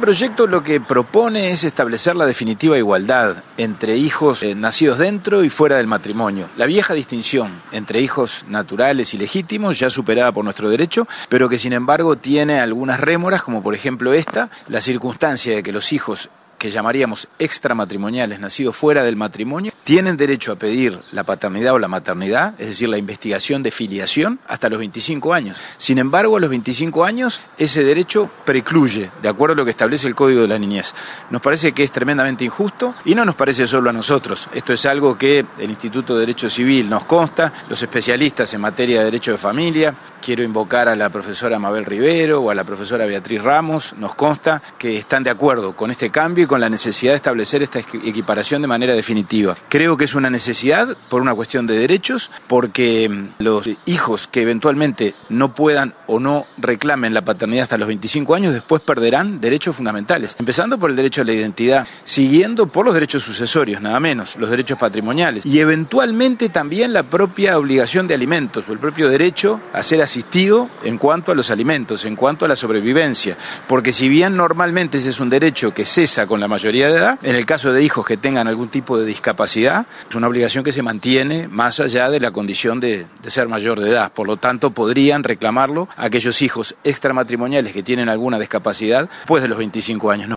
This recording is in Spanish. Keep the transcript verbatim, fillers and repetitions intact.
proyecto lo que propone es establecer la definitiva igualdad entre hijos eh, nacidos dentro y fuera del matrimonio. La vieja distinción entre hijos naturales y legítimos, ya superada por nuestro derecho, pero que sin embargo tiene algunas rémoras, como por ejemplo esta, la circunstancia de que los hijos que llamaríamos extramatrimoniales, nacidos fuera del matrimonio, tienen derecho a pedir la paternidad o la maternidad, es decir, la investigación de filiación, hasta los veinticinco años. Sin embargo, a los veinticinco años, ese derecho precluye, de acuerdo a lo que establece el Código de la Niñez. Nos parece que es tremendamente injusto y no nos parece solo a nosotros. Esto es algo que el Instituto de Derecho Civil nos consta, los especialistas en materia de derecho de familia, quiero invocar a la profesora Mabel Rivero o a la profesora Beatriz Ramos, nos consta que están de acuerdo con este cambio y con la necesidad de establecer esta equiparación de manera definitiva. Creo que es una necesidad por una cuestión de derechos, porque los hijos que eventualmente no puedan o no reclamen la paternidad hasta los veinticinco años, después perderán derechos fundamentales, empezando por el derecho a la identidad, siguiendo por los derechos sucesorios, nada menos, los derechos patrimoniales, y eventualmente también la propia obligación de alimentos, o el propio derecho a ser asistido en cuanto a los alimentos, en cuanto a la sobrevivencia, porque si bien normalmente ese es un derecho que cesa con la mayoría de edad, en el caso de hijos que tengan algún tipo de discapacidad, es una obligación que se mantiene más allá de la condición de, de ser mayor de edad. Por lo tanto, podrían reclamarlo aquellos hijos extramatrimoniales que tienen alguna discapacidad después de los veinticinco años. ¿No?